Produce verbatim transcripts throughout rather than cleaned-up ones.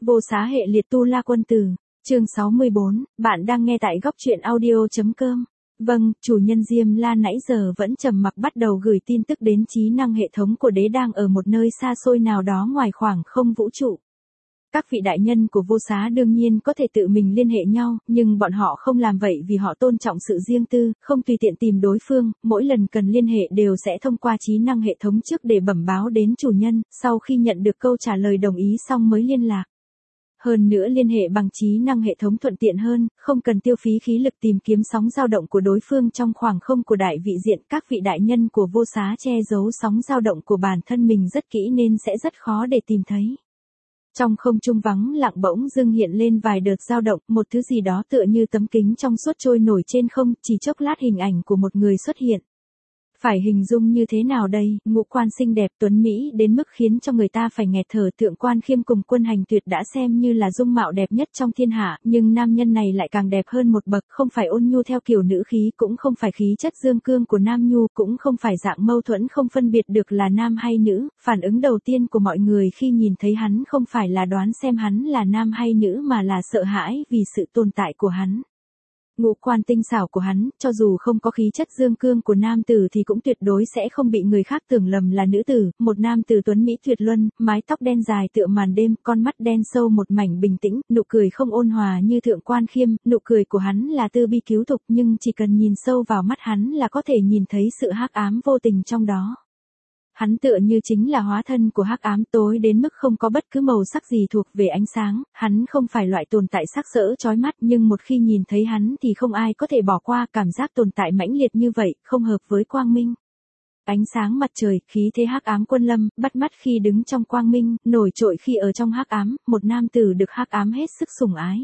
Vô Xá hệ liệt tu la quân tử, chương sáu mươi bốn, bạn đang nghe tại góc truyện audio.com. Vâng, chủ nhân Diêm La nãy giờ vẫn trầm mặc bắt đầu gửi tin tức đến trí năng hệ thống của đế đang ở một nơi xa xôi nào đó ngoài khoảng không vũ trụ. Các vị đại nhân của Vô Xá đương nhiên có thể tự mình liên hệ nhau, nhưng bọn họ không làm vậy vì họ tôn trọng sự riêng tư, không tùy tiện tìm đối phương, mỗi lần cần liên hệ đều sẽ thông qua trí năng hệ thống trước để bẩm báo đến chủ nhân, sau khi nhận được câu trả lời đồng ý xong mới liên lạc. Hơn nữa liên hệ bằng trí năng hệ thống thuận tiện hơn, không cần tiêu phí khí lực tìm kiếm sóng dao động của đối phương trong khoảng không của đại vị diện. Các vị đại nhân của Vô Xá che giấu sóng dao động của bản thân mình rất kỹ nên sẽ rất khó để tìm thấy. Trong không trung vắng lặng bỗng dưng hiện lên vài đợt dao động, một thứ gì đó tựa như tấm kính trong suốt trôi nổi trên không, chỉ chốc lát hình ảnh của một người xuất hiện. Phải hình dung như thế nào đây, ngũ quan xinh đẹp tuấn Mỹ đến mức khiến cho người ta phải nghẹt thở. Thượng Quan Khiêm cùng Quân Hành Tuyệt đã xem như là dung mạo đẹp nhất trong thiên hạ, nhưng nam nhân này lại càng đẹp hơn một bậc, không phải ôn nhu theo kiểu nữ khí, cũng không phải khí chất dương cương của nam nhu, cũng không phải dạng mâu thuẫn không phân biệt được là nam hay nữ. Phản ứng đầu tiên của mọi người khi nhìn thấy hắn không phải là đoán xem hắn là nam hay nữ mà là sợ hãi vì sự tồn tại của hắn. Ngũ quan tinh xảo của hắn, cho dù không có khí chất dương cương của nam tử thì cũng tuyệt đối sẽ không bị người khác tưởng lầm là nữ tử. Một nam tử tuấn mỹ tuyệt luân, mái tóc đen dài tựa màn đêm, con mắt đen sâu một mảnh bình tĩnh, nụ cười không ôn hòa như Thượng Quan Khiêm, nụ cười của hắn là từ bi cứu thục, nhưng chỉ cần nhìn sâu vào mắt hắn là có thể nhìn thấy sự hắc ám vô tình trong đó. Hắn tựa như chính là hóa thân của hắc ám, tối đến mức không có bất cứ màu sắc gì thuộc về ánh sáng. Hắn không phải loại tồn tại sắc sỡ chói mắt, nhưng một khi nhìn thấy hắn thì không ai có thể bỏ qua. Cảm giác tồn tại mãnh liệt như vậy, không hợp với quang minh. Ánh sáng mặt trời, khí thế hắc ám quân lâm, bắt mắt khi đứng trong quang minh, nổi trội khi ở trong hắc ám. Một nam tử được hắc ám hết sức sủng ái.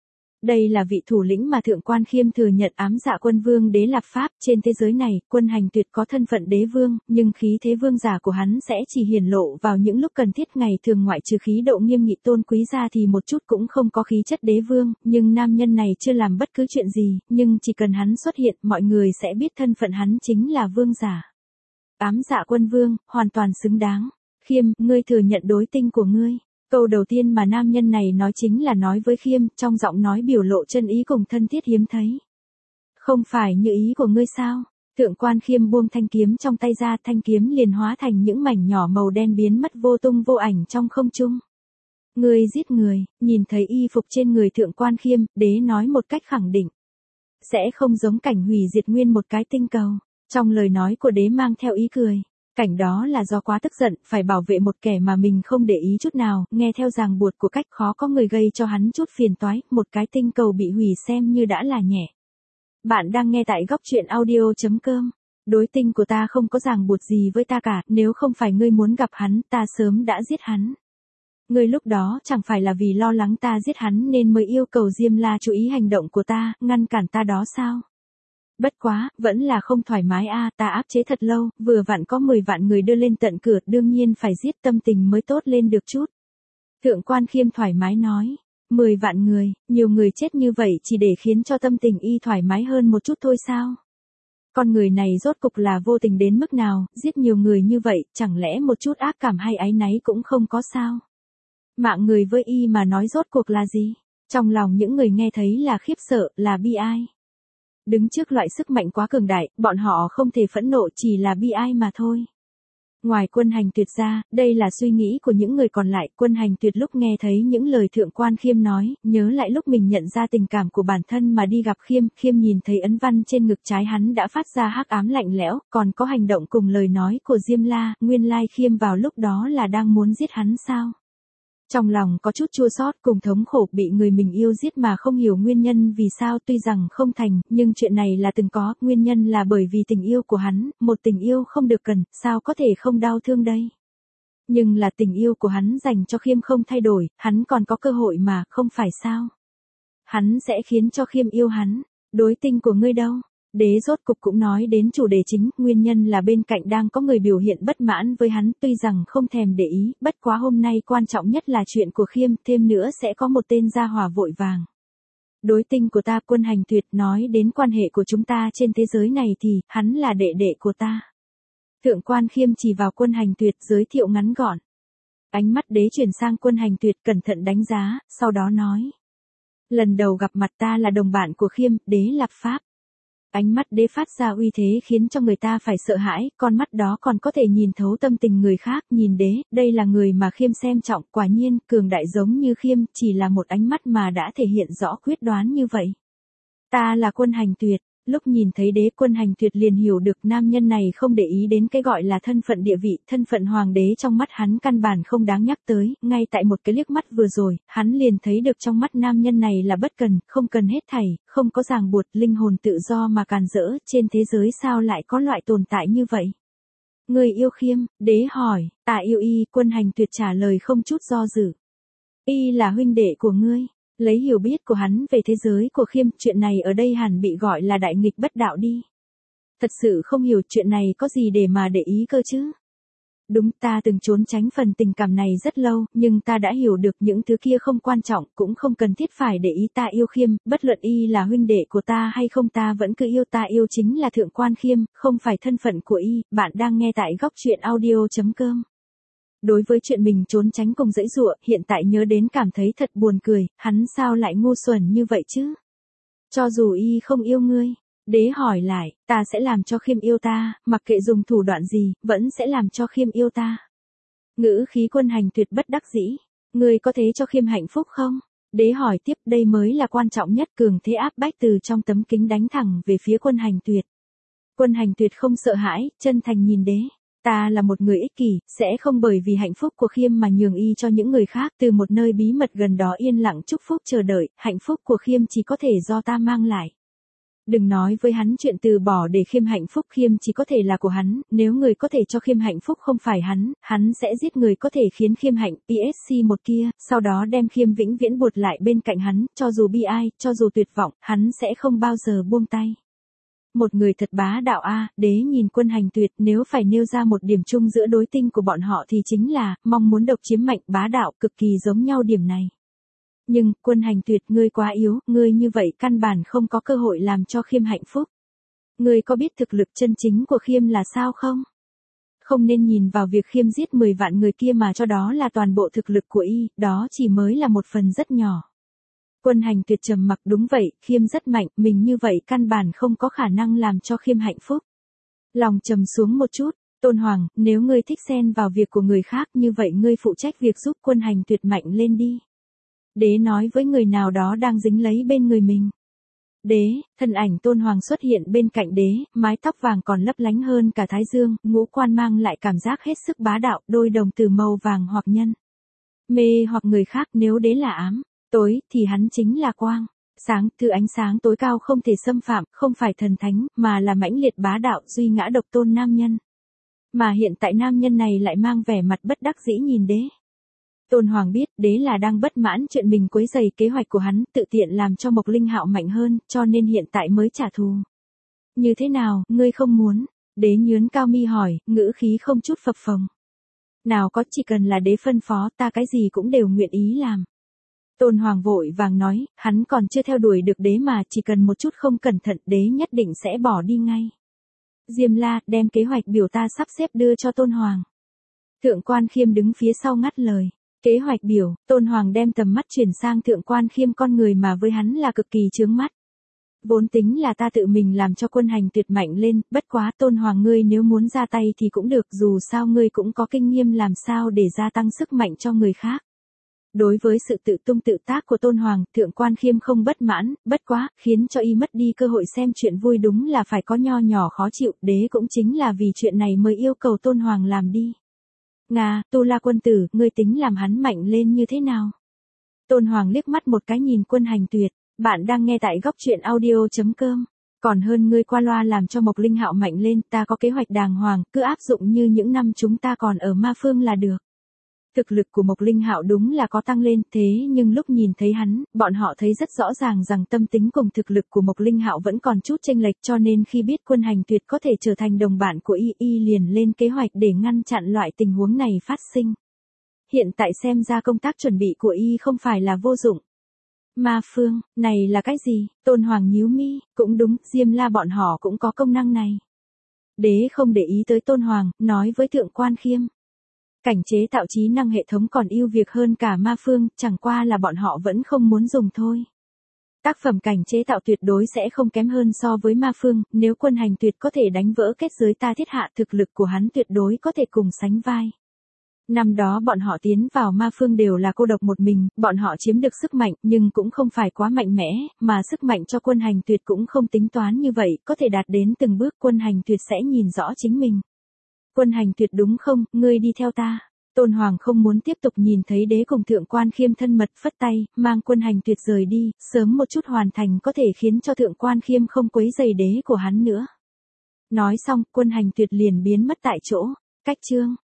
Đây là vị thủ lĩnh mà Thượng Quan Khiêm thừa nhận, Ám Dạ Quân Vương Đế Lạp Pháp. Trên thế giới này, Quân Hành Tuyệt có thân phận đế vương, nhưng khí thế vương giả của hắn sẽ chỉ hiển lộ vào những lúc cần thiết. Ngày thường ngoại trừ khí độ nghiêm nghị tôn quý ra thì một chút cũng không có khí chất đế vương, nhưng nam nhân này chưa làm bất cứ chuyện gì, nhưng chỉ cần hắn xuất hiện, mọi người sẽ biết thân phận hắn chính là vương giả. Ám Dạ Quân Vương, hoàn toàn xứng đáng. Khiêm, ngươi thừa nhận đối tinh của ngươi. Câu đầu tiên mà nam nhân này nói chính là nói với Khiêm, trong giọng nói biểu lộ chân ý cùng thân thiết hiếm thấy. Không phải như ý của ngươi sao? Thượng Quan Khiêm buông thanh kiếm trong tay ra, thanh kiếm liền hóa thành những mảnh nhỏ màu đen biến mất vô tung vô ảnh trong không trung. Ngươi giết người. Nhìn thấy y phục trên người Thượng Quan Khiêm, đế nói một cách khẳng định. Sẽ không giống cảnh hủy diệt nguyên một cái tinh cầu. Trong lời nói của đế mang theo ý cười. Cảnh đó là do quá tức giận, phải bảo vệ một kẻ mà mình không để ý chút nào, nghe theo ràng buộc của cách khó có người gây cho hắn chút phiền toái, một cái tinh cầu bị hủy xem như đã là nhẹ. Bạn đang nghe tại góc truyện audio.com. Đối tinh của ta không có ràng buộc gì với ta cả, nếu không phải ngươi muốn gặp hắn, ta sớm đã giết hắn. Ngươi lúc đó chẳng phải là vì lo lắng ta giết hắn nên mới yêu cầu Diêm La chú ý hành động của ta, ngăn cản ta đó sao? Bất quá, vẫn là không thoải mái a, à, ta áp chế thật lâu, vừa vặn có mười vạn người đưa lên tận cửa, đương nhiên phải giết, tâm tình mới tốt lên được chút. Thượng Quan Khiêm thoải mái nói, mười vạn người, nhiều người chết như vậy chỉ để khiến cho tâm tình y thoải mái hơn một chút thôi sao? Con người này rốt cục là vô tình đến mức nào, giết nhiều người như vậy, chẳng lẽ một chút ác cảm hay áy náy cũng không có sao? Mạng người với y mà nói rốt cuộc là gì? Trong lòng những người nghe thấy là khiếp sợ, là bi ai. Đứng trước loại sức mạnh quá cường đại, bọn họ không thể phẫn nộ, chỉ là bi ai mà thôi. Ngoài Quân Hành Tuyệt ra, đây là suy nghĩ của những người còn lại. Quân Hành Tuyệt lúc nghe thấy những lời Thượng Quan Khiêm nói, nhớ lại lúc mình nhận ra tình cảm của bản thân mà đi gặp Khiêm, Khiêm nhìn thấy ấn văn trên ngực trái hắn đã phát ra hắc ám lạnh lẽo, còn có hành động cùng lời nói của Diêm La, nguyên lai Khiêm vào lúc đó là đang muốn giết hắn sao? Trong lòng có chút chua xót cùng thống khổ bị người mình yêu giết mà không hiểu nguyên nhân vì sao, tuy rằng không thành, nhưng chuyện này là từng có, nguyên nhân là bởi vì tình yêu của hắn, một tình yêu không được cần, sao có thể không đau thương đây. Nhưng là tình yêu của hắn dành cho Khiêm không thay đổi, hắn còn có cơ hội mà, không phải sao. Hắn sẽ khiến cho Khiêm yêu hắn, đối tinh của ngươi đâu. Đế rốt cục cũng nói đến chủ đề chính, nguyên nhân là bên cạnh đang có người biểu hiện bất mãn với hắn, tuy rằng không thèm để ý, bất quá hôm nay quan trọng nhất là chuyện của Khiêm, thêm nữa sẽ có một tên gia hỏa vội vàng. Đối tinh của ta, Quân Hành Tuyệt, nói đến quan hệ của chúng ta trên thế giới này thì, hắn là đệ đệ của ta. Thượng Quan Khiêm chỉ vào Quân Hành Tuyệt giới thiệu ngắn gọn. Ánh mắt đế chuyển sang Quân Hành Tuyệt cẩn thận đánh giá, sau đó nói. Lần đầu gặp mặt ta là đồng bạn của Khiêm, đế Lạp Pháp. Ánh mắt đế phát ra uy thế khiến cho người ta phải sợ hãi, con mắt đó còn có thể nhìn thấu tâm tình người khác, nhìn đế, đây là người mà Khiêm xem trọng, quả nhiên, cường đại giống như Khiêm, chỉ là một ánh mắt mà đã thể hiện rõ quyết đoán như vậy. Ta là Quân Hành Tuyệt. Lúc nhìn thấy đế Quân Hành Tuyệt liền hiểu được nam nhân này không để ý đến cái gọi là thân phận địa vị, thân phận hoàng đế trong mắt hắn căn bản không đáng nhắc tới, ngay tại một cái liếc mắt vừa rồi, hắn liền thấy được trong mắt nam nhân này là bất cần, không cần hết thảy, không có ràng buộc, linh hồn tự do mà càn rỡ, trên thế giới sao lại có loại tồn tại như vậy? Người yêu Khiêm, đế hỏi, ta yêu y, Quân Hành Tuyệt trả lời không chút do dự. Y là huynh đệ của ngươi. Lấy hiểu biết của hắn về thế giới của Khiêm, chuyện này ở đây hẳn bị gọi là đại nghịch bất đạo đi. Thật sự không hiểu chuyện này có gì để mà để ý cơ chứ. Đúng, ta từng trốn tránh phần tình cảm này rất lâu, nhưng ta đã hiểu được những thứ kia không quan trọng, cũng không cần thiết phải để ý. Ta yêu Khiêm, bất luận y là huynh đệ của ta hay không, ta vẫn cứ yêu. Ta yêu chính là Thượng Quan Khiêm, không phải thân phận của y. Bạn đang nghe tại góc truyện audio chấm com. Đối với chuyện mình trốn tránh cùng dãy dụa, hiện tại nhớ đến cảm thấy thật buồn cười, hắn sao lại ngu xuẩn như vậy chứ? Cho dù y không yêu ngươi, đế hỏi lại, ta sẽ làm cho Khiêm yêu ta, mặc kệ dùng thủ đoạn gì, vẫn sẽ làm cho Khiêm yêu ta. Ngữ khí Quân Hành Tuyệt bất đắc dĩ, ngươi có thế cho Khiêm hạnh phúc không? Đế hỏi tiếp, đây mới là quan trọng nhất, cường thế áp bách từ trong tấm kính đánh thẳng về phía Quân Hành Tuyệt. Quân Hành Tuyệt không sợ hãi, chân thành nhìn đế. Ta là một người ích kỷ, sẽ không bởi vì hạnh phúc của Khiêm mà nhường y cho những người khác, từ một nơi bí mật gần đó yên lặng chúc phúc chờ đợi, hạnh phúc của Khiêm chỉ có thể do ta mang lại. Đừng nói với hắn chuyện từ bỏ để Khiêm hạnh phúc, Khiêm chỉ có thể là của hắn, nếu người có thể cho Khiêm hạnh phúc không phải hắn, hắn sẽ giết người có thể khiến Khiêm hạnh pê ét xê một kia, sau đó đem Khiêm vĩnh viễn buộc lại bên cạnh hắn, cho dù bi ai, cho dù tuyệt vọng, hắn sẽ không bao giờ buông tay. Một người thật bá đạo a, đế nhìn Quân Hành Tuyệt, nếu phải nêu ra một điểm chung giữa đối tinh của bọn họ thì chính là, mong muốn độc chiếm mạnh, bá đạo, cực kỳ giống nhau điểm này. Nhưng, Quân Hành Tuyệt, ngươi quá yếu, ngươi như vậy căn bản không có cơ hội làm cho Khiêm hạnh phúc. Ngươi có biết thực lực chân chính của Khiêm là sao không? Không nên nhìn vào việc Khiêm giết mười vạn người kia mà cho đó là toàn bộ thực lực của y, đó chỉ mới là một phần rất nhỏ. Quân Hành Tuyệt trầm mặc, đúng vậy, Khiêm rất mạnh, mình như vậy căn bản không có khả năng làm cho Khiêm hạnh phúc. Lòng trầm xuống một chút, Tôn Hoàng, nếu ngươi thích xen vào việc của người khác như vậy ngươi phụ trách việc giúp Quân Hành Tuyệt mạnh lên đi. Đế nói với người nào đó đang dính lấy bên người mình. Đế, thân ảnh Tôn Hoàng xuất hiện bên cạnh đế, mái tóc vàng còn lấp lánh hơn cả thái dương, ngũ quan mang lại cảm giác hết sức bá đạo, đôi đồng tử màu vàng hoặc nhân. Mê hoặc người khác, nếu đế là ám. Tối, thì hắn chính là quang. Sáng, thứ ánh sáng tối cao không thể xâm phạm, không phải thần thánh, mà là mãnh liệt bá đạo, duy ngã độc tôn nam nhân. Mà hiện tại nam nhân này lại mang vẻ mặt bất đắc dĩ nhìn đế. Tôn Hoàng biết, đế là đang bất mãn chuyện mình quấy rầy kế hoạch của hắn, tự tiện làm cho Mộc Linh Hạo mạnh hơn, cho nên hiện tại mới trả thù. Như thế nào, ngươi không muốn? Đế nhướn cao mi hỏi, ngữ khí không chút phập phồng. Nào có, chỉ cần là đế phân phó, ta cái gì cũng đều nguyện ý làm. Tôn Hoàng vội vàng nói, hắn còn chưa theo đuổi được đế mà, chỉ cần một chút không cẩn thận đế nhất định sẽ bỏ đi ngay. Diêm La, đem kế hoạch biểu ta sắp xếp đưa cho Tôn Hoàng. Thượng Quan Khiêm đứng phía sau ngắt lời. Kế hoạch biểu, Tôn Hoàng đem tầm mắt chuyển sang Thượng Quan Khiêm, con người mà với hắn là cực kỳ chướng mắt. Vốn tính là ta tự mình làm cho Quân Hành Tuyệt mạnh lên, bất quá Tôn Hoàng ngươi nếu muốn ra tay thì cũng được, dù sao ngươi cũng có kinh nghiệm làm sao để gia tăng sức mạnh cho người khác. Đối với sự tự tung tự tác của Tôn Hoàng, Thượng Quan Khiêm không bất mãn, bất quá, khiến cho y mất đi cơ hội xem chuyện vui đúng là phải có nho nhỏ khó chịu, đế cũng chính là vì chuyện này mới yêu cầu Tôn Hoàng làm đi. Nga, Tu La quân tử, ngươi tính làm hắn mạnh lên như thế nào? Tôn Hoàng liếc mắt một cái nhìn Quân Hành Tuyệt, bạn đang nghe tại góc truyện audio chấm com. Còn hơn ngươi qua loa làm cho Mộc Linh Hạo mạnh lên, ta có kế hoạch đàng hoàng, cứ áp dụng như những năm chúng ta còn ở Ma Phương là được. Thực lực của Mộc Linh Hạo đúng là có tăng lên, thế nhưng lúc nhìn thấy hắn, bọn họ thấy rất rõ ràng rằng tâm tính cùng thực lực của Mộc Linh Hạo vẫn còn chút chênh lệch, cho nên khi biết Quân Hành Tuyệt có thể trở thành đồng bạn của y, y liền lên kế hoạch để ngăn chặn loại tình huống này phát sinh. Hiện tại xem ra công tác chuẩn bị của y không phải là vô dụng. Ma Phương, này là cái gì? Tôn Hoàng nhíu mi, cũng đúng, Diêm La bọn họ cũng có công năng này. Đế không để ý tới Tôn Hoàng, nói với Thượng Quan Khiêm. Cảnh chế tạo trí năng hệ thống còn ưu việt hơn cả ma phương, chẳng qua là bọn họ vẫn không muốn dùng thôi. Tác phẩm cảnh chế tạo tuyệt đối sẽ không kém hơn so với ma phương, nếu quân hành tuyệt có thể đánh vỡ kết giới ta thiết hạ thực lực của hắn tuyệt đối có thể cùng sánh vai. Năm đó bọn họ tiến vào ma phương đều là cô độc một mình, bọn họ chiếm được sức mạnh nhưng cũng không phải quá mạnh mẽ, mà sức mạnh cho quân hành tuyệt cũng không tính toán như vậy, có thể đạt đến từng bước quân hành tuyệt sẽ nhìn rõ chính mình. Quân hành tuyệt đúng không, ngươi đi theo ta. Tôn Hoàng không muốn tiếp tục nhìn thấy đế cùng thượng quan khiêm thân mật phất tay, mang quân hành tuyệt rời đi, sớm một chút hoàn thành có thể khiến cho thượng quan khiêm không quấy rầy đế của hắn nữa. Nói xong, quân hành tuyệt liền biến mất tại chỗ. Cách chương